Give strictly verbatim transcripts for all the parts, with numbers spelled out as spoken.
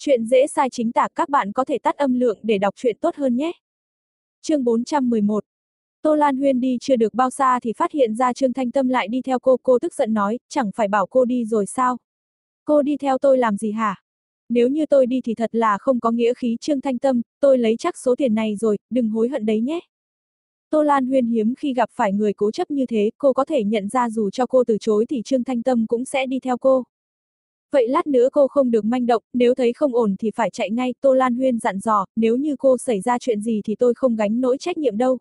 Chuyện dễ sai chính tả, các bạn có thể tắt âm lượng để đọc truyện tốt hơn nhé. Chương bốn trăm mười một. Tô Lan Huyên đi chưa được bao xa thì phát hiện ra Trương Thanh Tâm lại đi theo cô, cô tức giận nói, chẳng phải bảo cô đi rồi sao? Cô đi theo tôi làm gì hả? Nếu như tôi đi thì thật là không có nghĩa khí. Trương Thanh Tâm, tôi lấy chắc số tiền này rồi, đừng hối hận đấy nhé. Tô Lan Huyên hiếm khi gặp phải người cố chấp như thế, cô có thể nhận ra dù cho cô từ chối thì Trương Thanh Tâm cũng sẽ đi theo cô. Vậy lát nữa cô không được manh động, nếu thấy không ổn thì phải chạy ngay. Tô Lan Huyên dặn dò, nếu như cô xảy ra chuyện gì thì tôi không gánh nỗi trách nhiệm đâu.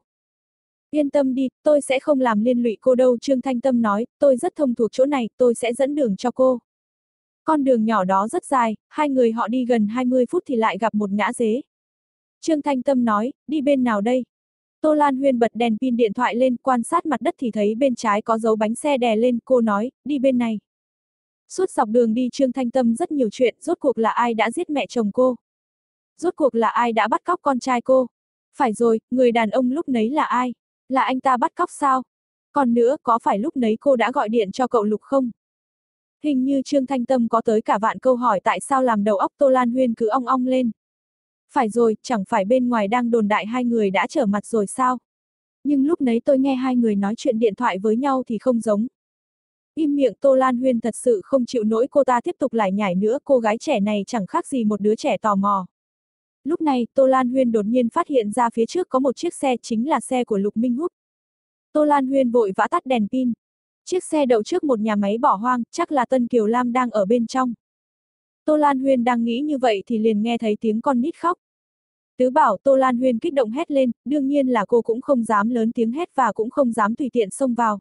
Yên tâm đi, tôi sẽ không làm liên lụy cô đâu. Trương Thanh Tâm nói, tôi rất thông thuộc chỗ này, tôi sẽ dẫn đường cho cô. Con đường nhỏ đó rất dài, hai người họ đi gần hai mươi phút thì lại gặp một ngã rẽ. Trương Thanh Tâm nói, đi bên nào đây? Tô Lan Huyên bật đèn pin điện thoại lên, quan sát mặt đất thì thấy bên trái có dấu bánh xe đè lên, cô nói, đi bên này. Suốt dọc đường đi Trương Thanh Tâm rất nhiều chuyện, rốt cuộc là ai đã giết mẹ chồng cô? Rốt cuộc là ai đã bắt cóc con trai cô? Phải rồi, người đàn ông lúc nấy là ai? Là anh ta bắt cóc sao? Còn nữa, có phải lúc nấy cô đã gọi điện cho cậu Lục không? Hình như Trương Thanh Tâm có tới cả vạn câu hỏi tại sao làm đầu óc Tô Lan Huyên cứ ong ong lên. Phải rồi, chẳng phải bên ngoài đang đồn đại hai người đã trở mặt rồi sao? Nhưng lúc nấy tôi nghe hai người nói chuyện điện thoại với nhau thì không giống. Im miệng. Tô Lan Huyên thật sự không chịu nổi cô ta tiếp tục lải nhải nữa, cô gái trẻ này chẳng khác gì một đứa trẻ tò mò. Lúc này, Tô Lan Huyên đột nhiên phát hiện ra phía trước có một chiếc xe, chính là xe của Lục Minh Húc. Tô Lan Huyên vội vã tắt đèn pin. Chiếc xe đậu trước một nhà máy bỏ hoang, chắc là Tân Kiều Lam đang ở bên trong. Tô Lan Huyên đang nghĩ như vậy thì liền nghe thấy tiếng con nít khóc. Tứ Bảo. Tô Lan Huyên kích động hét lên, đương nhiên là cô cũng không dám lớn tiếng hét và cũng không dám tùy tiện xông vào.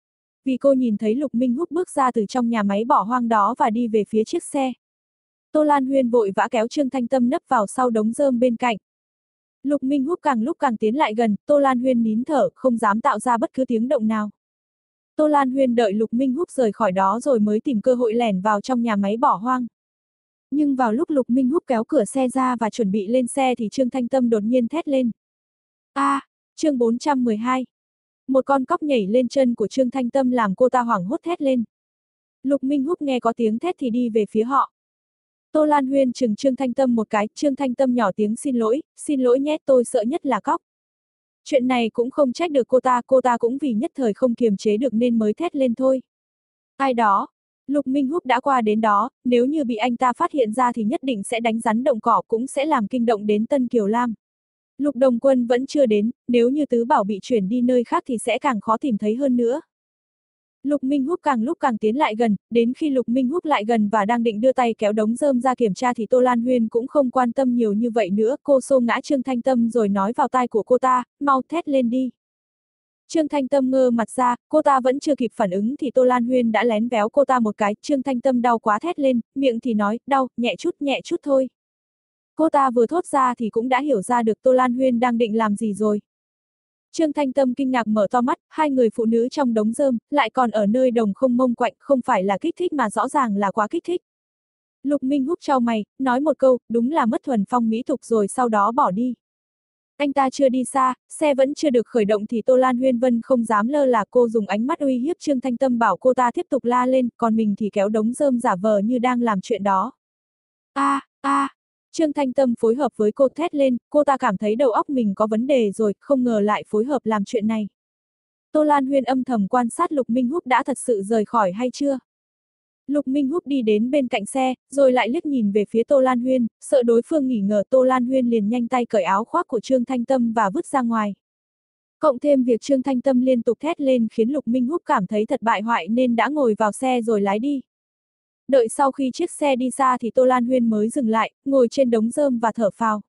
Vì cô nhìn thấy Lục Minh Húc bước ra từ trong nhà máy bỏ hoang đó và đi về phía chiếc xe. Tô Lan Huyên vội vã kéo Trương Thanh Tâm nấp vào sau đống rơm bên cạnh. Lục Minh Húc càng lúc càng tiến lại gần, Tô Lan Huyên nín thở, không dám tạo ra bất cứ tiếng động nào. Tô Lan Huyên đợi Lục Minh Húc rời khỏi đó rồi mới tìm cơ hội lẻn vào trong nhà máy bỏ hoang. Nhưng vào lúc Lục Minh Húc kéo cửa xe ra và chuẩn bị lên xe thì Trương Thanh Tâm đột nhiên thét lên. A, à, chương bốn trăm mười hai. Một con cóc nhảy lên chân của Trương Thanh Tâm làm cô ta hoảng hốt thét lên. Lục Minh Húc nghe có tiếng thét thì đi về phía họ. Tô Lan Huyên chừng Trương Thanh Tâm một cái, Trương Thanh Tâm nhỏ tiếng xin lỗi, xin lỗi nhé, tôi sợ nhất là cóc. Chuyện này cũng không trách được cô ta, cô ta cũng vì nhất thời không kiềm chế được nên mới thét lên thôi. Ai đó? Lục Minh Húc đã qua đến đó, nếu như bị anh ta phát hiện ra thì nhất định sẽ đánh rắn động cỏ, cũng sẽ làm kinh động đến Tân Kiều Lam. Lục Đồng Quân vẫn chưa đến, nếu như Tứ Bảo bị chuyển đi nơi khác thì sẽ càng khó tìm thấy hơn nữa. Lục Minh Húc càng lúc càng tiến lại gần, đến khi Lục Minh Húc lại gần và đang định đưa tay kéo đống rơm ra kiểm tra thì Tô Lan Huyên cũng không quan tâm nhiều như vậy nữa, cô xô ngã Trương Thanh Tâm rồi nói vào tai của cô ta, mau thét lên đi. Trương Thanh Tâm ngơ mặt ra, cô ta vẫn chưa kịp phản ứng thì Tô Lan Huyên đã lén véo cô ta một cái, Trương Thanh Tâm đau quá thét lên, miệng thì nói, đau, nhẹ chút, nhẹ chút thôi. Cô ta vừa thốt ra thì cũng đã hiểu ra được Tô Lan Huyên đang định làm gì rồi. Trương Thanh Tâm kinh ngạc mở to mắt, hai người phụ nữ trong đống rơm, lại còn ở nơi đồng không mông quạnh, không phải là kích thích mà rõ ràng là quá kích thích. Lục Minh Húc chau mày, nói một câu, đúng là mất thuần phong mỹ tục rồi sau đó bỏ đi. Anh ta chưa đi xa, xe vẫn chưa được khởi động thì Tô Lan Huyên Vân không dám lơ là, cô dùng ánh mắt uy hiếp Trương Thanh Tâm bảo cô ta tiếp tục la lên, còn mình thì kéo đống rơm giả vờ như đang làm chuyện đó. A, a. Trương Thanh Tâm phối hợp với cô thét lên, cô ta cảm thấy đầu óc mình có vấn đề rồi, không ngờ lại phối hợp làm chuyện này. Tô Lan Huyên âm thầm quan sát Lục Minh Húc đã thật sự rời khỏi hay chưa. Lục Minh Húc đi đến bên cạnh xe, rồi lại liếc nhìn về phía Tô Lan Huyên, sợ đối phương nghỉ ngờ Tô Lan Huyên liền nhanh tay cởi áo khoác của Trương Thanh Tâm và vứt ra ngoài. Cộng thêm việc Trương Thanh Tâm liên tục thét lên khiến Lục Minh Húc cảm thấy thật bại hoại nên đã ngồi vào xe rồi lái đi. Đợi sau khi chiếc xe đi xa thì Tô Lan Huyên mới dừng lại, ngồi trên đống rơm và thở phào.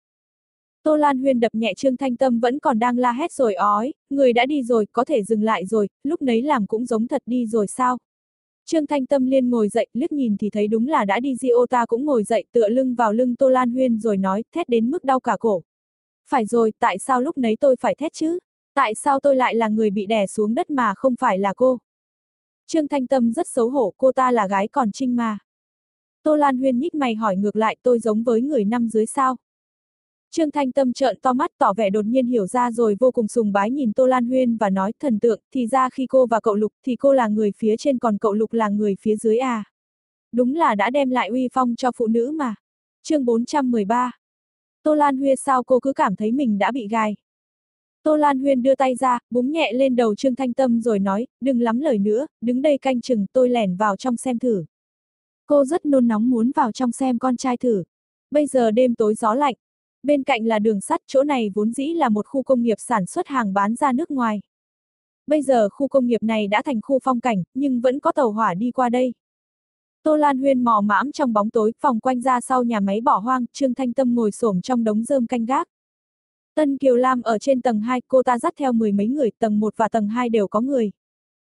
Tô Lan Huyên đập nhẹ Trương Thanh Tâm vẫn còn đang la hét rồi ói, người đã đi rồi, có thể dừng lại rồi, lúc nấy làm cũng giống thật đi rồi sao. Trương Thanh Tâm liền ngồi dậy, liếc nhìn thì thấy đúng là đã đi, Diô ta cũng ngồi dậy tựa lưng vào lưng Tô Lan Huyên rồi nói, thét đến mức đau cả cổ. Phải rồi, tại sao lúc nấy tôi phải thét chứ? Tại sao tôi lại là người bị đè xuống đất mà không phải là cô? Trương Thanh Tâm rất xấu hổ, cô ta là gái còn trinh mà. Tô Lan Huyên nhích mày hỏi ngược lại, tôi giống với người năm dưới sao? Trương Thanh Tâm trợn to mắt tỏ vẻ đột nhiên hiểu ra rồi vô cùng sùng bái nhìn Tô Lan Huyên và nói, thần tượng, thì ra khi cô và cậu Lục thì cô là người phía trên còn cậu Lục là người phía dưới à. Đúng là đã đem lại uy phong cho phụ nữ mà. Chương bốn trăm mười ba. Tô Lan Huyên, sao cô cứ cảm thấy mình đã bị gài? Tô Lan Huyên đưa tay ra, búng nhẹ lên đầu Trương Thanh Tâm rồi nói, đừng lắm lời nữa, đứng đây canh chừng, tôi lẻn vào trong xem thử. Cô rất nôn nóng muốn vào trong xem con trai thử. Bây giờ đêm tối gió lạnh, bên cạnh là đường sắt, chỗ này vốn dĩ là một khu công nghiệp sản xuất hàng bán ra nước ngoài. Bây giờ khu công nghiệp này đã thành khu phong cảnh, nhưng vẫn có tàu hỏa đi qua đây. Tô Lan Huyên mò mãm trong bóng tối, vòng quanh ra sau nhà máy bỏ hoang, Trương Thanh Tâm ngồi xổm trong đống rơm canh gác. Tân Kiều Lam ở trên tầng hai, cô ta dắt theo mười mấy người, tầng một và tầng hai đều có người.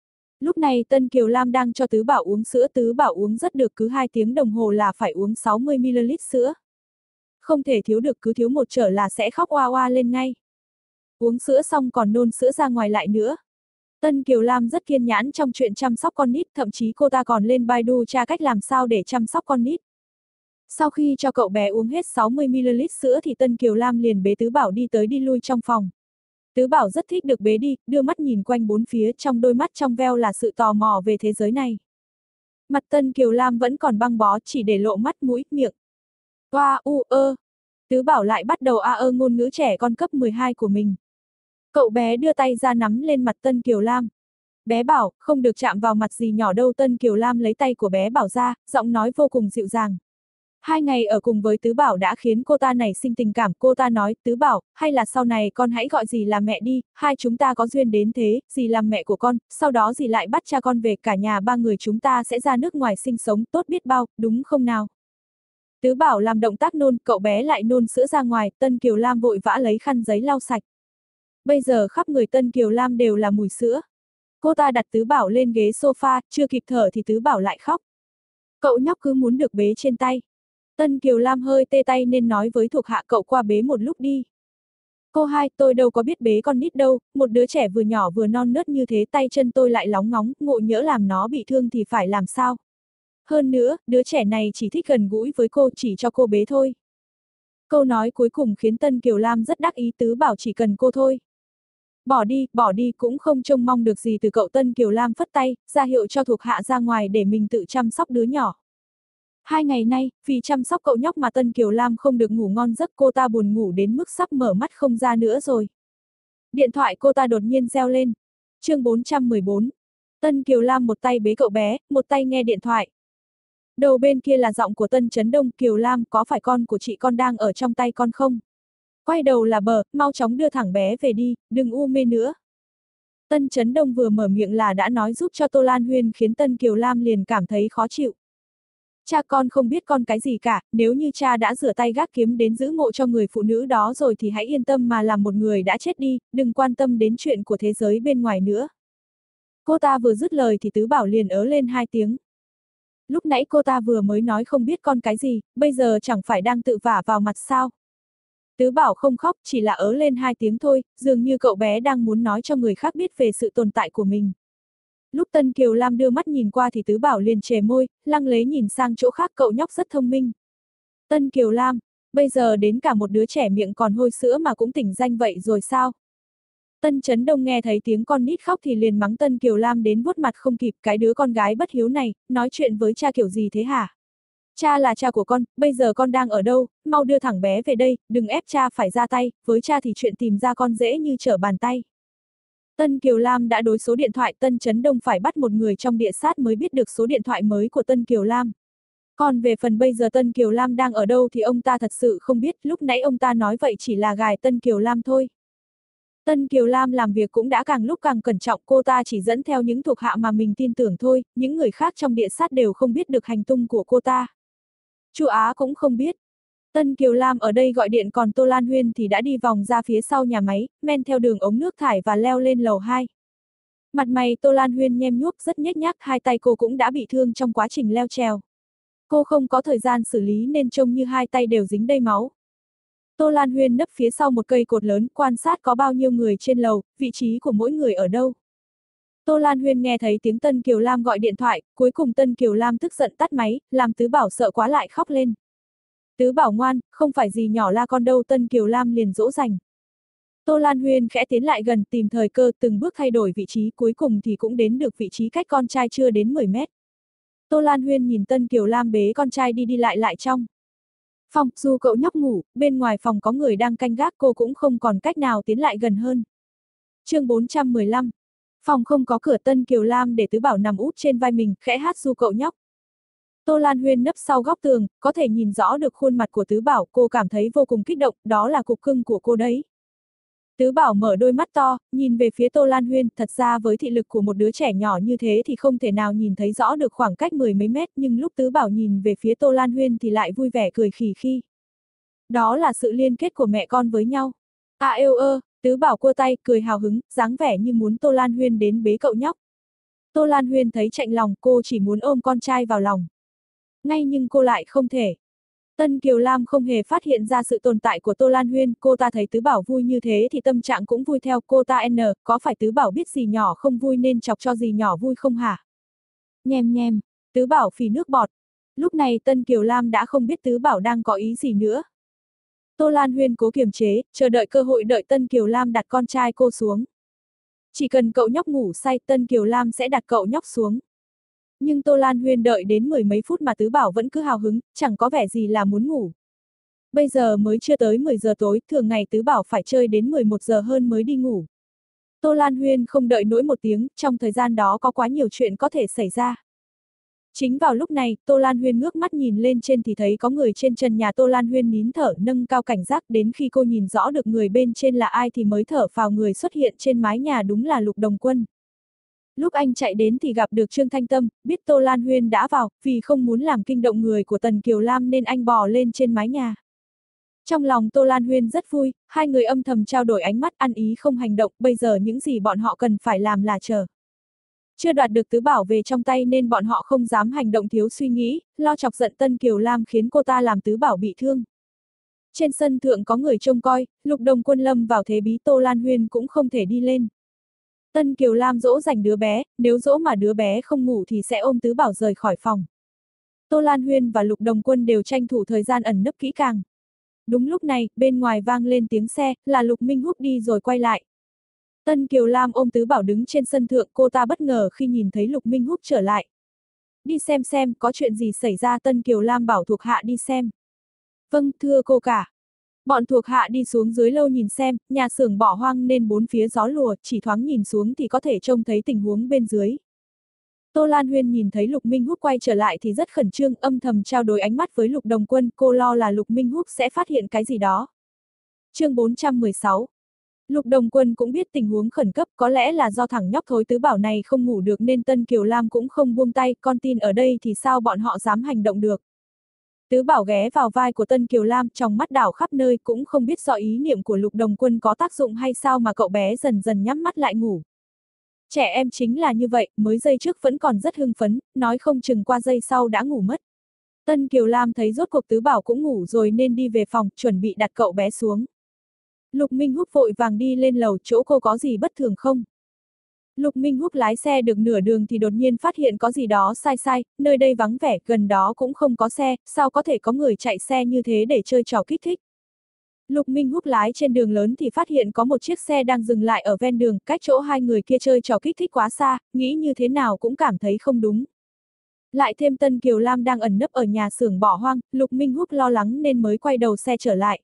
Lúc này Tân Kiều Lam đang cho Tứ Bảo uống sữa, Tứ Bảo uống rất được, cứ hai tiếng đồng hồ là phải uống sáu mươi mi li lít sữa. Không thể thiếu được, cứ thiếu một trở là sẽ khóc oa oa lên ngay. Uống sữa xong còn nôn sữa ra ngoài lại nữa. Tân Kiều Lam rất kiên nhẫn trong chuyện chăm sóc con nít, thậm chí cô ta còn lên Baidu tra cách làm sao để chăm sóc con nít. Sau khi cho cậu bé uống hết sáu mươi mi li lít sữa thì Tân Kiều Lam liền bế Tứ Bảo đi tới đi lui trong phòng. Tứ Bảo rất thích được bế đi, đưa mắt nhìn quanh bốn phía, trong đôi mắt trong veo là sự tò mò về thế giới này. Mặt Tân Kiều Lam vẫn còn băng bó, chỉ để lộ mắt mũi, miệng. Oa u ơ. Tứ Bảo lại bắt đầu a ơ ngôn ngữ trẻ con cấp mười hai của mình. Cậu bé đưa tay ra nắm lên mặt Tân Kiều Lam. Bé bảo, không được chạm vào mặt gì nhỏ đâu. Tân Kiều Lam lấy tay của bé Bảo ra, giọng nói vô cùng dịu dàng. Hai ngày ở cùng với Tứ Bảo đã khiến cô ta nảy sinh tình cảm, cô ta nói, Tứ Bảo, hay là sau này con hãy gọi dì là mẹ đi, hai chúng ta có duyên đến thế, dì làm mẹ của con, sau đó dì lại bắt cha con về, cả nhà ba người chúng ta sẽ ra nước ngoài sinh sống, tốt biết bao, đúng không nào? Tứ Bảo làm động tác nôn, cậu bé lại nôn sữa ra ngoài, Tân Kiều Lam vội vã lấy khăn giấy lau sạch. Bây giờ khắp người Tân Kiều Lam đều là mùi sữa. Cô ta đặt Tứ Bảo lên ghế sofa, chưa kịp thở thì Tứ Bảo lại khóc. Cậu nhóc cứ muốn được bế trên tay. Tân Kiều Lam hơi tê tay nên nói với thuộc hạ, cậu qua bế một lúc đi. Cô hai, tôi đâu có biết bế con nít đâu, một đứa trẻ vừa nhỏ vừa non nớt như thế, tay chân tôi lại lóng ngóng, ngộ nhỡ làm nó bị thương thì phải làm sao? Hơn nữa, đứa trẻ này chỉ thích gần gũi với cô, chỉ cho cô bế thôi. Câu nói cuối cùng khiến Tân Kiều Lam rất đắc ý, Tứ Bảo chỉ cần cô thôi. Bỏ đi, bỏ đi, cũng không trông mong được gì từ cậu. Tân Kiều Lam phất tay, ra hiệu cho thuộc hạ ra ngoài để mình tự chăm sóc đứa nhỏ. Hai ngày nay, vì chăm sóc cậu nhóc mà Tân Kiều Lam không được ngủ ngon giấc, cô ta buồn ngủ đến mức sắp mở mắt không ra nữa rồi. Điện thoại cô ta đột nhiên reo lên. Chương bốn trăm mười bốn. Tân Kiều Lam một tay bế cậu bé, một tay nghe điện thoại. Đầu bên kia là giọng của Tân Chấn Đông, Kiều Lam, có phải con của chị con đang ở trong tay con không? Quay đầu là bờ, mau chóng đưa thẳng bé về đi, đừng u mê nữa. Tân Chấn Đông vừa mở miệng là đã nói giúp cho Tô Lan Huyên, khiến Tân Kiều Lam liền cảm thấy khó chịu. Cha con không biết con cái gì cả, nếu như cha đã rửa tay gác kiếm đến giữ ngộ cho người phụ nữ đó rồi thì hãy yên tâm mà làm một người đã chết đi, đừng quan tâm đến chuyện của thế giới bên ngoài nữa. Cô ta vừa dứt lời thì Tứ Bảo liền ớ lên hai tiếng. Lúc nãy cô ta vừa mới nói không biết con cái gì, bây giờ chẳng phải đang tự vả vào mặt sao? Tứ Bảo không khóc, chỉ là ớ lên hai tiếng thôi, dường như cậu bé đang muốn nói cho người khác biết về sự tồn tại của mình. Lúc Tân Kiều Lam đưa mắt nhìn qua thì Tứ Bảo liền chề môi, lăng lấy nhìn sang chỗ khác, cậu nhóc rất thông minh. Tân Kiều Lam, bây giờ đến cả một đứa trẻ miệng còn hôi sữa mà cũng tỉnh danh vậy rồi sao? Tân Chấn Đông nghe thấy tiếng con nít khóc thì liền mắng Tân Kiều Lam đến vuốt mặt không kịp, cái đứa con gái bất hiếu này, nói chuyện với cha kiểu gì thế hả? Cha là cha của con, bây giờ con đang ở đâu, mau đưa thẳng bé về đây, đừng ép cha phải ra tay, với cha thì chuyện tìm ra con dễ như trở bàn tay. Tân Kiều Lam đã đối số điện thoại, Tân Chấn Đông phải bắt một người trong địa sát mới biết được số điện thoại mới của Tân Kiều Lam. Còn về phần bây giờ Tân Kiều Lam đang ở đâu thì ông ta thật sự không biết, lúc nãy ông ta nói vậy chỉ là gài Tân Kiều Lam thôi. Tân Kiều Lam làm việc cũng đã càng lúc càng cẩn trọng, cô ta chỉ dẫn theo những thuộc hạ mà mình tin tưởng thôi, những người khác trong địa sát đều không biết được hành tung của cô ta. Chu Á cũng không biết. Tân Kiều Lam ở đây gọi điện, còn Tô Lan Huyên thì đã đi vòng ra phía sau nhà máy, men theo đường ống nước thải và leo lên lầu hai. Mặt mày Tô Lan Huyên nhem nhuốc rất nhếch nhác, hai tay cô cũng đã bị thương trong quá trình leo trèo. Cô không có thời gian xử lý nên trông như hai tay đều dính đầy máu. Tô Lan Huyên nấp phía sau một cây cột lớn, quan sát có bao nhiêu người trên lầu, vị trí của mỗi người ở đâu. Tô Lan Huyên nghe thấy tiếng Tân Kiều Lam gọi điện thoại, cuối cùng Tân Kiều Lam tức giận tắt máy, làm Tứ Bảo sợ quá lại khóc lên. Tứ Bảo ngoan, không phải gì nhỏ la con đâu, Tân Kiều Lam liền dỗ dành. Tô Lan Huyên khẽ tiến lại gần, tìm thời cơ, từng bước thay đổi vị trí, cuối cùng thì cũng đến được vị trí cách con trai chưa đến mười mét. Tô Lan Huyên nhìn Tân Kiều Lam bế con trai đi đi lại lại trong Phòng, dù cậu nhóc ngủ, bên ngoài phòng có người đang canh gác cô cũng không còn cách nào tiến lại gần hơn. Chương bốn trăm mười lăm. Phòng không có cửa, Tân Kiều Lam để Tứ Bảo nằm úp trên vai mình, khẽ hát ru cậu nhóc. Tô Lan Huyên nấp sau góc tường, có thể nhìn rõ được khuôn mặt của Tứ Bảo, cô cảm thấy vô cùng kích động, đó là cục cưng của cô đấy. Tứ Bảo mở đôi mắt to, nhìn về phía Tô Lan Huyên, thật ra với thị lực của một đứa trẻ nhỏ như thế thì không thể nào nhìn thấy rõ được khoảng cách mười mấy mét, nhưng lúc Tứ Bảo nhìn về phía Tô Lan Huyên thì lại vui vẻ cười khì khi. Đó là sự liên kết của mẹ con với nhau. À êu ơ, Tứ Bảo cua tay, cười hào hứng, dáng vẻ như muốn Tô Lan Huyên đến bế cậu nhóc. Tô Lan Huyên thấy chạnh lòng, cô chỉ muốn ôm con trai vào lòng. Ngay nhưng cô lại không thể. Tân Kiều Lam không hề phát hiện ra sự tồn tại của Tô Lan Huyên, cô ta thấy Tứ Bảo vui như thế thì tâm trạng cũng vui theo, cô ta n, có phải Tứ Bảo biết dì nhỏ không vui nên chọc cho dì nhỏ vui không hả? Nhem nhem, Tứ Bảo phì nước bọt. Lúc này Tân Kiều Lam đã không biết Tứ Bảo đang có ý gì nữa. Tô Lan Huyên cố kiềm chế, chờ đợi cơ hội, đợi Tân Kiều Lam đặt con trai cô xuống. Chỉ cần cậu nhóc ngủ say, Tân Kiều Lam sẽ đặt cậu nhóc xuống. Nhưng Tô Lan Huyên đợi đến mười mấy phút mà Tứ Bảo vẫn cứ hào hứng, chẳng có vẻ gì là muốn ngủ. Bây giờ mới chưa tới mười giờ tối, thường ngày Tứ Bảo phải chơi đến mười một giờ hơn mới đi ngủ. Tô Lan Huyên không đợi nỗi một tiếng, trong thời gian đó có quá nhiều chuyện có thể xảy ra. Chính vào lúc này, Tô Lan Huyên ngước mắt nhìn lên trên thì thấy có người trên trần nhà. Tô Lan Huyên nín thở, nâng cao cảnh giác, đến khi cô nhìn rõ được người bên trên là ai thì mới thở phào, người xuất hiện trên mái nhà đúng là Lục Đồng Quân. Lúc anh chạy đến thì gặp được Trương Thanh Tâm, biết Tô Lan Huyên đã vào, vì không muốn làm kinh động người của Tần Kiều Lam nên anh bò lên trên mái nhà. Trong lòng Tô Lan Huyên rất vui, hai người âm thầm trao đổi ánh mắt, ăn ý không hành động, bây giờ những gì bọn họ cần phải làm là chờ. Chưa đoạt được Tứ Bảo về trong tay nên bọn họ không dám hành động thiếu suy nghĩ, lo chọc giận Tân Kiều Lam khiến cô ta làm Tứ Bảo bị thương. Trên sân thượng có người trông coi, Lục Đồng Quân lâm vào thế bí, Tô Lan Huyên cũng không thể đi lên. Tân Kiều Lam dỗ dành đứa bé, nếu dỗ mà đứa bé không ngủ thì sẽ ôm Tứ Bảo rời khỏi phòng. Tô Lan Huyên và Lục Đồng Quân đều tranh thủ thời gian ẩn nấp kỹ càng. Đúng lúc này, bên ngoài vang lên tiếng xe, là Lục Minh Húc đi rồi quay lại. Tân Kiều Lam ôm Tứ Bảo đứng trên sân thượng, cô ta bất ngờ khi nhìn thấy Lục Minh Húc trở lại. Đi xem xem, có chuyện gì xảy ra, Tân Kiều Lam bảo thuộc hạ đi xem. Vâng, thưa cô cả. Bọn thuộc hạ đi xuống dưới lâu nhìn xem, nhà xưởng bỏ hoang nên bốn phía gió lùa, chỉ thoáng nhìn xuống thì có thể trông thấy tình huống bên dưới. Tô Lan Huyên nhìn thấy Lục Minh Húc quay trở lại thì rất khẩn trương, âm thầm trao đổi ánh mắt với Lục Đồng Quân, cô lo là Lục Minh Húc sẽ phát hiện cái gì đó. Chương bốn trăm mười sáu. Lục Đồng Quân cũng biết tình huống khẩn cấp, có lẽ là do thằng nhóc thối Tứ Bảo này không ngủ được nên Tân Kiều Lam cũng không buông tay, con tin ở đây thì sao bọn họ dám hành động được. Tứ Bảo ghé vào vai của Tân Kiều Lam, trong mắt đảo khắp nơi, cũng không biết do ý niệm của Lục Đồng Quân có tác dụng hay sao mà cậu bé dần dần nhắm mắt lại ngủ. Trẻ em chính là như vậy, mới giây trước vẫn còn rất hưng phấn, nói không chừng qua giây sau đã ngủ mất. Tân Kiều Lam thấy rốt cuộc Tứ Bảo cũng ngủ rồi nên đi về phòng, chuẩn bị đặt cậu bé xuống. Lục Minh Húc vội vàng đi lên lầu, chỗ cô có gì bất thường không? Lục Minh Húc lái xe được nửa đường thì đột nhiên phát hiện có gì đó sai sai, nơi đây vắng vẻ, gần đó cũng không có xe, sao có thể có người chạy xe như thế để chơi trò kích thích. Lục Minh Húc lái trên đường lớn thì phát hiện có một chiếc xe đang dừng lại ở ven đường, cách chỗ hai người kia chơi trò kích thích quá xa, nghĩ như thế nào cũng cảm thấy không đúng. Lại thêm Tân Kiều Lam đang ẩn nấp ở nhà xưởng bỏ hoang, Lục Minh Húc lo lắng nên mới quay đầu xe trở lại.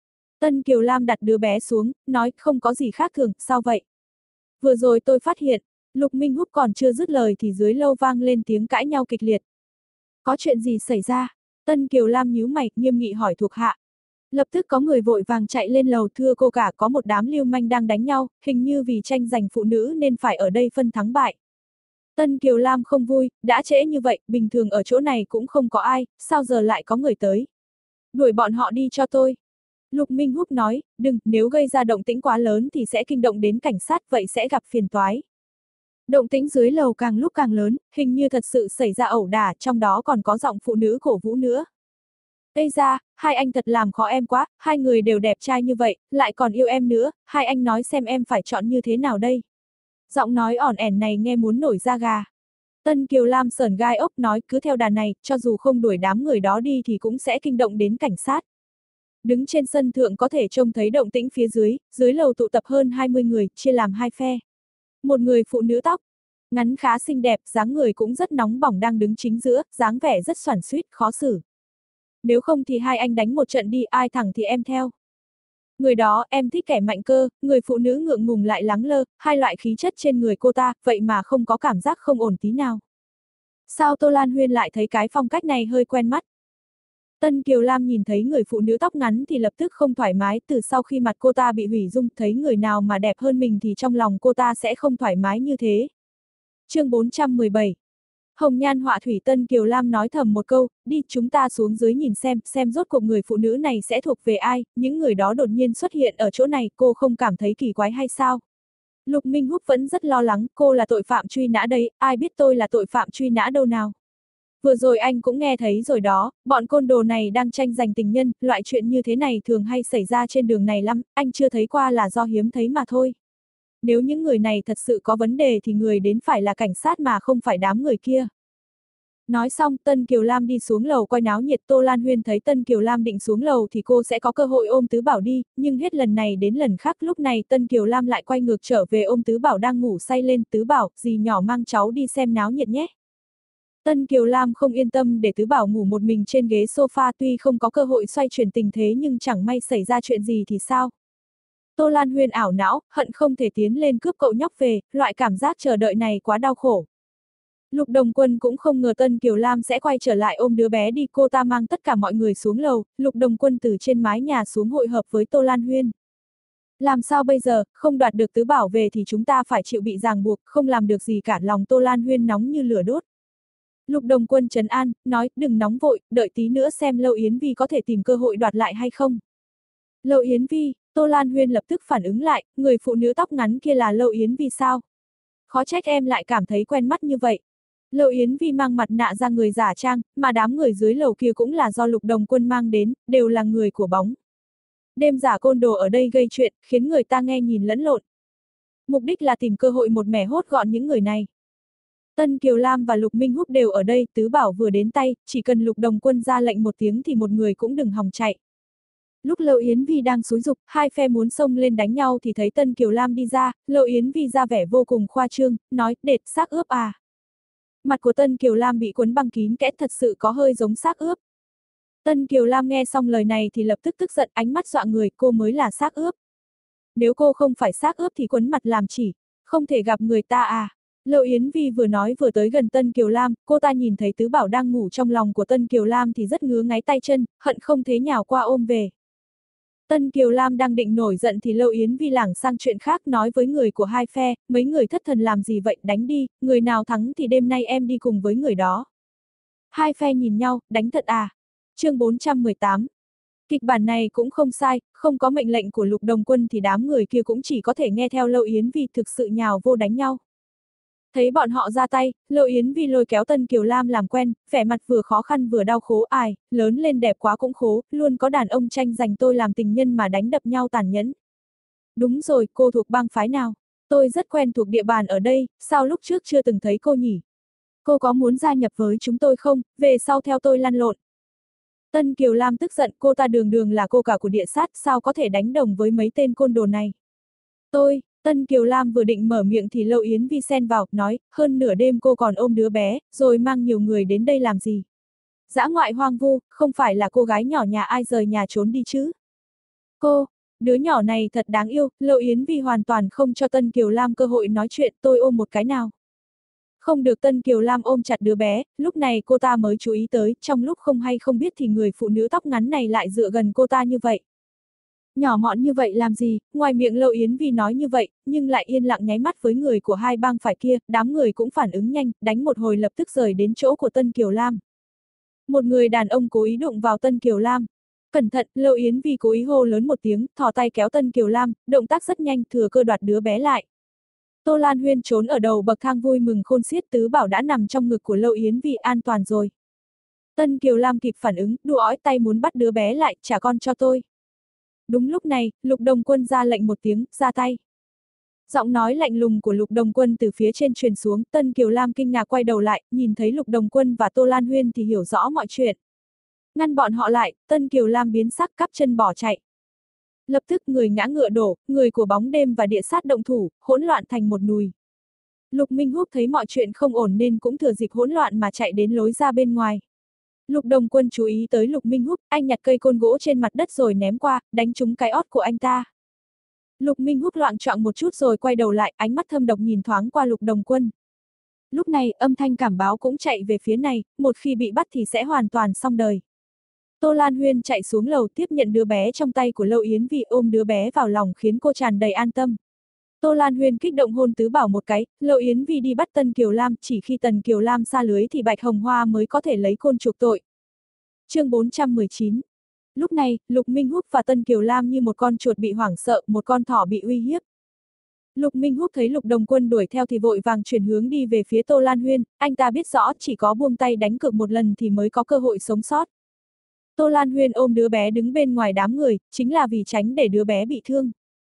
Tân Kiều Lam đặt đứa bé xuống, nói không có gì khác thường, sao vậy? Vừa rồi tôi phát hiện, Lục Minh Húc còn chưa dứt lời thì dưới lâu vang lên tiếng cãi nhau kịch liệt. Có chuyện gì xảy ra? Tân Kiều Lam nhíu mày, nghiêm nghị hỏi thuộc hạ. Lập tức có người vội vàng chạy lên lầu, thưa cô cả, có một đám lưu manh đang đánh nhau, hình như vì tranh giành phụ nữ nên phải ở đây phân thắng bại. Tân Kiều Lam không vui, đã trễ như vậy, bình thường ở chỗ này cũng không có ai, sao giờ lại có người tới? Đuổi bọn họ đi cho tôi. Lục Minh Húc nói, đừng, nếu gây ra động tĩnh quá lớn thì sẽ kinh động đến cảnh sát, vậy sẽ gặp phiền toái. Động tĩnh dưới lầu càng lúc càng lớn, hình như thật sự xảy ra ẩu đả, trong đó còn có giọng phụ nữ cổ vũ nữa. Ây ra, hai anh thật làm khó em quá, hai người đều đẹp trai như vậy, lại còn yêu em nữa, hai anh nói xem em phải chọn như thế nào đây? Giọng nói ỏn ẻn này nghe muốn nổi da gà. Tân Kiều Lam sởn gai ốc, nói cứ theo đà này, cho dù không đuổi đám người đó đi thì cũng sẽ kinh động đến cảnh sát. Đứng trên sân thượng có thể trông thấy động tĩnh phía dưới, dưới lầu tụ tập hơn hai mươi người, chia làm hai phe. Một người phụ nữ tóc ngắn khá xinh đẹp, dáng người cũng rất nóng bỏng đang đứng chính giữa, dáng vẻ rất xoản xuýt, khó xử. Nếu không thì hai anh đánh một trận đi, ai thẳng thì em theo. Người đó, em thích kẻ mạnh cơ, người phụ nữ ngượng ngùng lại lắng lơ, hai loại khí chất trên người cô ta, vậy mà không có cảm giác không ổn tí nào. Sao Tô Lan Huyên lại thấy cái phong cách này hơi quen mắt? Tân Kiều Lam nhìn thấy người phụ nữ tóc ngắn thì lập tức không thoải mái, từ sau khi mặt cô ta bị hủy dung, thấy người nào mà đẹp hơn mình thì trong lòng cô ta sẽ không thoải mái như thế. Chương bốn trăm mười bảy. Hồng nhan họa thủy. Tân Kiều Lam nói thầm một câu, đi chúng ta xuống dưới nhìn xem, xem rốt cuộc người phụ nữ này sẽ thuộc về ai, những người đó đột nhiên xuất hiện ở chỗ này, cô không cảm thấy kỳ quái hay sao? Lục Minh Húc vẫn rất lo lắng, cô là tội phạm truy nã đấy, ai biết tôi là tội phạm truy nã đâu nào? Vừa rồi anh cũng nghe thấy rồi đó, bọn côn đồ này đang tranh giành tình nhân, loại chuyện như thế này thường hay xảy ra trên đường này lắm, anh chưa thấy qua là do hiếm thấy mà thôi. Nếu những người này thật sự có vấn đề thì người đến phải là cảnh sát mà không phải đám người kia. Nói xong, Tân Kiều Lam đi xuống lầu coi náo nhiệt. Tô Lan Huyên thấy Tân Kiều Lam định xuống lầu thì cô sẽ có cơ hội ôm Tứ Bảo đi, nhưng hết lần này đến lần khác lúc này Tân Kiều Lam lại quay ngược trở về ôm Tứ Bảo đang ngủ say lên. Tứ Bảo, dì nhỏ mang cháu đi xem náo nhiệt nhé. Tân Kiều Lam không yên tâm để Tứ Bảo ngủ một mình trên ghế sofa, tuy không có cơ hội xoay chuyển tình thế nhưng chẳng may xảy ra chuyện gì thì sao? Tô Lan Huyên ảo não, hận không thể tiến lên cướp cậu nhóc về, loại cảm giác chờ đợi này quá đau khổ. Lục Đồng Quân cũng không ngờ Tân Kiều Lam sẽ quay trở lại ôm đứa bé đi, cô ta mang tất cả mọi người xuống lầu, Lục Đồng Quân từ trên mái nhà xuống hội hợp với Tô Lan Huyên. Làm sao bây giờ, không đoạt được Tứ Bảo về thì chúng ta phải chịu bị ràng buộc, không làm được gì cả. Lòng Tô Lan Huyên nóng như lửa đốt. Lục Đồng Quân trấn an, nói, đừng nóng vội, đợi tí nữa xem Lâu Yến Vi có thể tìm cơ hội đoạt lại hay không. Lâu Yến Vi, Tô Lan Huyên lập tức phản ứng lại, người phụ nữ tóc ngắn kia là Lâu Yến Vi sao? Khó trách em lại cảm thấy quen mắt như vậy. Lâu Yến Vi mang mặt nạ ra người giả trang, mà đám người dưới lầu kia cũng là do Lục Đồng Quân mang đến, đều là người của bóng. Đêm giả côn đồ ở đây gây chuyện, khiến người ta nghe nhìn lẫn lộn. Mục đích là tìm cơ hội một mẻ hốt gọn những người này. Tân Kiều Lam và Lục Minh Húc đều ở đây, Tứ Bảo vừa đến tay, chỉ cần Lục Đồng Quân ra lệnh một tiếng thì một người cũng đừng hòng chạy. Lúc Lâu Yến Vi đang xúi giục, hai phe muốn xông lên đánh nhau thì thấy Tân Kiều Lam đi ra, Lâu Yến Vi ra vẻ vô cùng khoa trương, nói, đệt, xác ướp à. Mặt của Tân Kiều Lam bị cuốn băng kín kẽ, thật sự có hơi giống xác ướp. Tân Kiều Lam nghe xong lời này thì lập tức tức giận, ánh mắt dọa người, cô mới là xác ướp. Nếu cô không phải xác ướp thì quấn mặt làm chỉ, không thể gặp người ta à. Lâu Yến Vi vừa nói vừa tới gần Tân Kiều Lam, cô ta nhìn thấy Tứ Bảo đang ngủ trong lòng của Tân Kiều Lam thì rất ngứa ngáy tay chân, hận không thế nhào qua ôm về. Tân Kiều Lam đang định nổi giận thì Lâu Yến Vi lảng sang chuyện khác, nói với người của hai phe, mấy người thất thần làm gì vậy, đánh đi, người nào thắng thì đêm nay em đi cùng với người đó. Hai phe nhìn nhau, đánh thật à? Chương bốn trăm mười tám. Kịch bản này cũng không sai, không có mệnh lệnh của Lục Đồng Quân thì đám người kia cũng chỉ có thể nghe theo Lâu Yến Vi, thực sự nhào vô đánh nhau. Thấy bọn họ ra tay, Lâu Yến Vi lôi kéo Tân Kiều Lam làm quen, vẻ mặt vừa khó khăn vừa đau khổ, ai, lớn lên đẹp quá cũng khổ, luôn có đàn ông tranh giành tôi làm tình nhân mà đánh đập nhau tàn nhẫn. Đúng rồi, cô thuộc bang phái nào? Tôi rất quen thuộc địa bàn ở đây, sao lúc trước chưa từng thấy cô nhỉ? Cô có muốn gia nhập với chúng tôi không, về sau theo tôi lăn lộn. Tân Kiều Lam tức giận, cô ta đường đường là cô cả của địa sát, sao có thể đánh đồng với mấy tên côn đồ này? Tôi, Tân Kiều Lam vừa định mở miệng thì Lâu Yến Vi xen vào, nói, hơn nửa đêm cô còn ôm đứa bé, rồi mang nhiều người đến đây làm gì? Dã ngoại hoang vu, không phải là cô gái nhỏ nhà ai rời nhà trốn đi chứ? Cô, đứa nhỏ này thật đáng yêu, Lâu Yến Vi hoàn toàn không cho Tân Kiều Lam cơ hội nói chuyện, tôi ôm một cái nào. Không được, Tân Kiều Lam ôm chặt đứa bé, lúc này cô ta mới chú ý tới, trong lúc không hay không biết thì người phụ nữ tóc ngắn này lại dựa gần cô ta như vậy. Nhỏ mọn như vậy làm gì, ngoài miệng Lâu Yến Vi nói như vậy, nhưng lại yên lặng nháy mắt với người của hai bang phải kia, đám người cũng phản ứng nhanh, đánh một hồi lập tức rời đến chỗ của Tân Kiều Lam. Một người đàn ông cố ý đụng vào Tân Kiều Lam. Cẩn thận, Lâu Yến Vi cố ý hô lớn một tiếng, thò tay kéo Tân Kiều Lam, động tác rất nhanh, thừa cơ đoạt đứa bé lại. Tô Lan Huyên trốn ở đầu bậc thang vui mừng khôn xiết, Tứ Bảo đã nằm trong ngực của Lâu Yến Vi, an toàn rồi. Tân Kiều Lam kịp phản ứng, đu ói tay muốn bắt đứa bé lại, trả con cho tôi. Đúng lúc này, Lục Đồng Quân ra lệnh một tiếng, ra tay. Giọng nói lạnh lùng của Lục Đồng Quân từ phía trên truyền xuống, Tân Kiều Lam kinh ngạc quay đầu lại, nhìn thấy Lục Đồng Quân và Tô Lan Huyên thì hiểu rõ mọi chuyện. Ngăn bọn họ lại, Tân Kiều Lam biến sắc, cắp chân bỏ chạy. Lập tức người ngã ngựa đổ, người của bóng đêm và địa sát động thủ, hỗn loạn thành một nùi. Lục Minh Húc thấy mọi chuyện không ổn nên cũng thừa dịp hỗn loạn mà chạy đến lối ra bên ngoài. Lục Đồng Quân chú ý tới Lục Minh Húc, anh nhặt cây côn gỗ trên mặt đất rồi ném qua, đánh trúng cái ót của anh ta. Lục Minh Húc loạng choạng một chút rồi quay đầu lại, ánh mắt thâm độc nhìn thoáng qua Lục Đồng Quân. Lúc này, âm thanh cảm báo cũng chạy về phía này, một khi bị bắt thì sẽ hoàn toàn xong đời. Tô Lan Huyên chạy xuống lầu tiếp nhận đứa bé trong tay của Lâu Yến Vi, ôm đứa bé vào lòng khiến cô tràn đầy an tâm. Tô Lan Huyên kích động hôn Tứ Bảo một cái, Lâu Yến Vi đi bắt Tân Kiều Lam, chỉ khi Tần Kiều Lam sa lưới thì Bạch Hồng Hoa mới có thể lấy côn chuộc tội. Chương bốn trăm mười chín. Lúc này, Lục Minh Húc và Tân Kiều Lam như một con chuột bị hoảng sợ, một con thỏ bị uy hiếp. Lục Minh Húc thấy Lục Đồng Quân đuổi theo thì vội vàng chuyển hướng đi về phía Tô Lan Huyên, anh ta biết rõ chỉ có buông tay đánh cược một lần thì mới có cơ hội sống sót. Tô Lan Huyên ôm đứa bé đứng bên ngoài đám người, chính là vì tránh để đứa bé bị thương.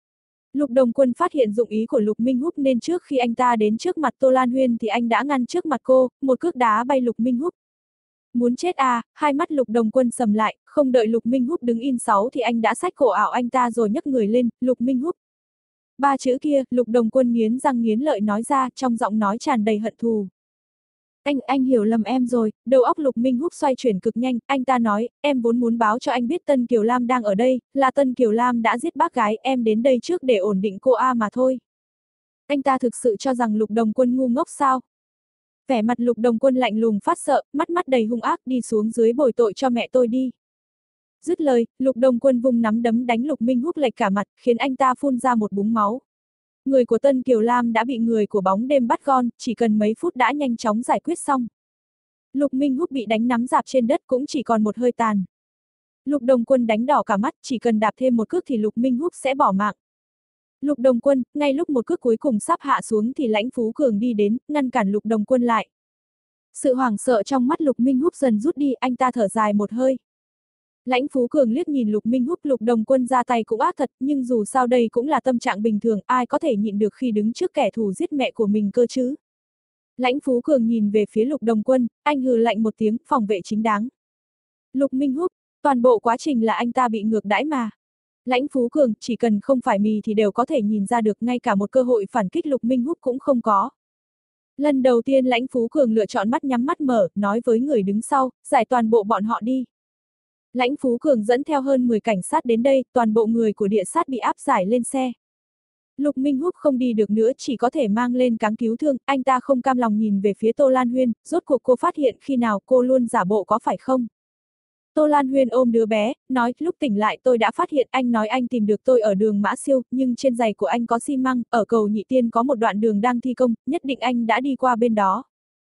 Lục Đồng Quân phát hiện dụng ý của Lục Minh Húc nên trước khi anh ta đến trước mặt Tô Lan Huyên thì anh đã ngăn trước mặt cô, một cước đá bay Lục Minh Húc. Muốn chết à, hai mắt Lục Đồng Quân sầm lại, không đợi Lục Minh Húc đứng in sáu thì anh đã xách cổ ảo anh ta rồi nhấc người lên, Lục Minh Húc. Ba chữ kia, Lục Đồng Quân nghiến răng nghiến lợi nói ra, trong giọng nói tràn đầy hận thù. Anh, anh hiểu lầm em rồi, đầu óc Lục Minh Húc xoay chuyển cực nhanh, anh ta nói, em vốn muốn báo cho anh biết Tân Kiều Lam đang ở đây, là Tân Kiều Lam đã giết bác gái, em đến đây trước để ổn định cô A mà thôi. Anh ta thực sự cho rằng Lục Đồng Quân ngu ngốc sao? Vẻ mặt Lục Đồng Quân lạnh lùng phát sợ, mắt mắt đầy hung ác, đi xuống dưới bồi tội cho mẹ tôi đi. Dứt lời, Lục Đồng Quân vung nắm đấm đánh Lục Minh Húc lệch cả mặt, khiến anh ta phun ra một búng máu. Người của Tân Kiều Lam đã bị người của bóng đêm bắt gọn, chỉ cần mấy phút đã nhanh chóng giải quyết xong. Lục Minh Húc bị đánh nắm rạp trên đất cũng chỉ còn một hơi tàn. Lục Đồng Quân đánh đỏ cả mắt, chỉ cần đạp thêm một cước thì Lục Minh Húc sẽ bỏ mạng. Lục Đồng Quân, ngay lúc một cước cuối cùng sắp hạ xuống thì Lãnh Phú Cường đi đến, ngăn cản Lục Đồng Quân lại. Sự hoảng sợ trong mắt Lục Minh Húc dần rút đi, anh ta thở dài một hơi. Lãnh Phú Cường liếc nhìn Lục Minh Húc, Lục Đồng Quân ra tay cũng ác thật, nhưng dù sao đây cũng là tâm trạng bình thường, ai có thể nhịn được khi đứng trước kẻ thù giết mẹ của mình cơ chứ. Lãnh Phú Cường nhìn về phía Lục Đồng Quân, anh hừ lạnh một tiếng, phòng vệ chính đáng. Lục Minh Húc, toàn bộ quá trình là anh ta bị ngược đãi mà. Lãnh Phú Cường, chỉ cần không phải mì thì đều có thể nhìn ra được, ngay cả một cơ hội phản kích Lục Minh Húc cũng không có. Lần đầu tiên Lãnh Phú Cường lựa chọn mắt nhắm mắt mở, nói với người đứng sau, giải toàn bộ bọn họ đi. Lãnh Phú Cường dẫn theo hơn mười cảnh sát đến đây, toàn bộ người của địa sát bị áp giải lên xe. Lục Minh Húc không đi được nữa, chỉ có thể mang lên cáng cứu thương, anh ta không cam lòng nhìn về phía Tô Lan Huyên, rốt cuộc cô phát hiện khi nào cô luôn giả bộ có phải không? Tô Lan Huyên ôm đứa bé, nói, lúc tỉnh lại tôi đã phát hiện anh nói anh tìm được tôi ở đường Mã Siêu, nhưng trên giày của anh có xi măng, ở cầu Nhị Tiên có một đoạn đường đang thi công, nhất định anh đã đi qua bên đó.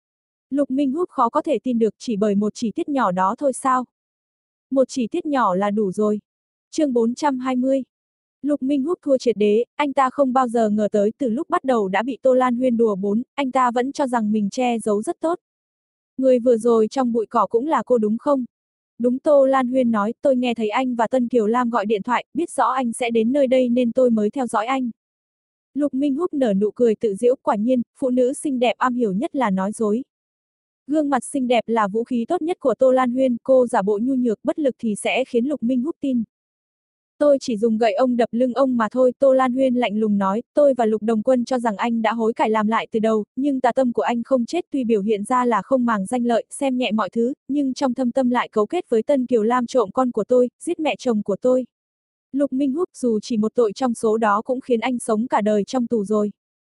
Lục Minh Húc khó có thể tin được, chỉ bởi một chi tiết nhỏ đó thôi sao? Một chi tiết nhỏ là đủ rồi. Chương bốn trăm hai mươi. Lục Minh Húc thua triệt đế, anh ta không bao giờ ngờ tới từ lúc bắt đầu đã bị Tô Lan Huyên đùa bốn, anh ta vẫn cho rằng mình che giấu rất tốt. Người vừa rồi trong bụi cỏ cũng là cô đúng không? Đúng, Tô Lan Huyên nói, tôi nghe thấy anh và Tân Kiều Lam gọi điện thoại, biết rõ anh sẽ đến nơi đây nên tôi mới theo dõi anh. Lục Minh Húc nở nụ cười tự giễu, quả nhiên, phụ nữ xinh đẹp am hiểu nhất là nói dối. Gương mặt xinh đẹp là vũ khí tốt nhất của Tô Lan Huyên, cô giả bộ nhu nhược bất lực thì sẽ khiến Lục Minh Húc tin. Tôi chỉ dùng gậy ông đập lưng ông mà thôi, Tô Lan Huyên lạnh lùng nói, tôi và Lục Đồng Quân cho rằng anh đã hối cải làm lại từ đầu, nhưng tà tâm của anh không chết, tuy biểu hiện ra là không màng danh lợi, xem nhẹ mọi thứ, nhưng trong thâm tâm lại cấu kết với Tân Kiều Lam trộm con của tôi, giết mẹ chồng của tôi. Lục Minh Húc, dù chỉ một tội trong số đó cũng khiến anh sống cả đời trong tù rồi.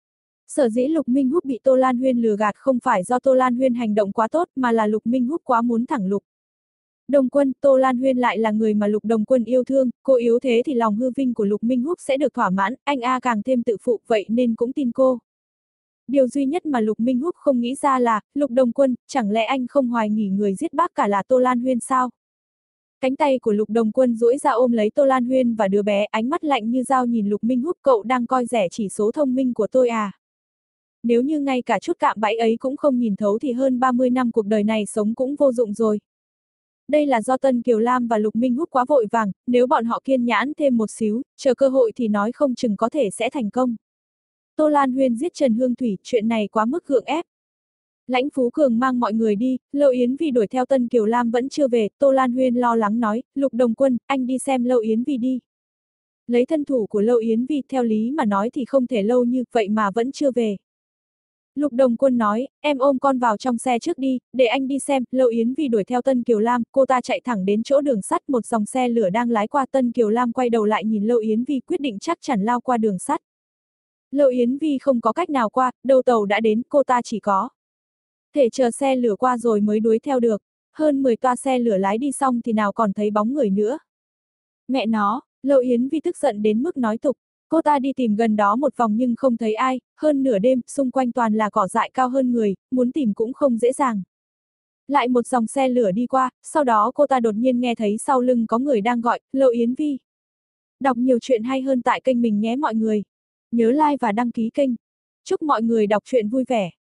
Sở dĩ Lục Minh Húc bị Tô Lan Huyên lừa gạt không phải do Tô Lan Huyên hành động quá tốt mà là Lục Minh Húc quá muốn thẳng Lục Đồng Quân, Tô Lan Huyên lại là người mà Lục Đồng Quân yêu thương, cô yếu thế thì lòng hư vinh của Lục Minh Húc sẽ được thỏa mãn, anh A càng thêm tự phụ, vậy nên cũng tin cô. Điều duy nhất mà Lục Minh Húc không nghĩ ra là, Lục Đồng Quân, chẳng lẽ anh không hoài nghi người giết bác cả là Tô Lan Huyên sao? Cánh tay của Lục Đồng Quân duỗi ra ôm lấy Tô Lan Huyên và đứa bé, ánh mắt lạnh như dao nhìn Lục Minh Húc, cậu đang coi rẻ chỉ số thông minh của tôi à? Nếu như ngay cả chút cạm bẫy ấy cũng không nhìn thấu thì hơn ba mươi năm cuộc đời này sống cũng vô dụng rồi. Đây là do Tân Kiều Lam và Lục Minh Húc quá vội vàng, nếu bọn họ kiên nhãn thêm một xíu, chờ cơ hội thì nói không chừng có thể sẽ thành công. Tô Lan Huyên giết Trần Hương Thủy, chuyện này quá mức gượng ép. Lãnh Phú Cường mang mọi người đi, Lâu Yến Vi đuổi theo Tân Kiều Lam vẫn chưa về, Tô Lan Huyên lo lắng nói, Lục Đồng Quân, anh đi xem Lâu Yến Vi đi. Lấy thân thủ của Lâu Yến Vi theo lý mà nói thì không thể lâu như vậy mà vẫn chưa về. Lục Đồng Quân nói, em ôm con vào trong xe trước đi, để anh đi xem. Lâu Yến Vi đuổi theo Tân Kiều Lam, cô ta chạy thẳng đến chỗ đường sắt, một dòng xe lửa đang lái qua. Tân Kiều Lam quay đầu lại nhìn Lâu Yến Vi, quyết định chắc chắn lao qua đường sắt. Lâu Yến Vi không có cách nào qua, đầu tàu đã đến, cô ta chỉ có thể chờ xe lửa qua rồi mới đuổi theo được. Hơn mười toa xe lửa lái đi xong thì nào còn thấy bóng người nữa. Mẹ nó, Lâu Yến Vi tức giận đến mức nói tục. Cô ta đi tìm gần đó một vòng nhưng không thấy ai, hơn nửa đêm, xung quanh toàn là cỏ dại cao hơn người, muốn tìm cũng không dễ dàng. Lại một dòng xe lửa đi qua, sau đó cô ta đột nhiên nghe thấy sau lưng có người đang gọi, Lâu Yến Vi. Đọc nhiều chuyện hay hơn tại kênh mình nhé mọi người. Nhớ like và đăng ký kênh. Chúc mọi người đọc truyện vui vẻ.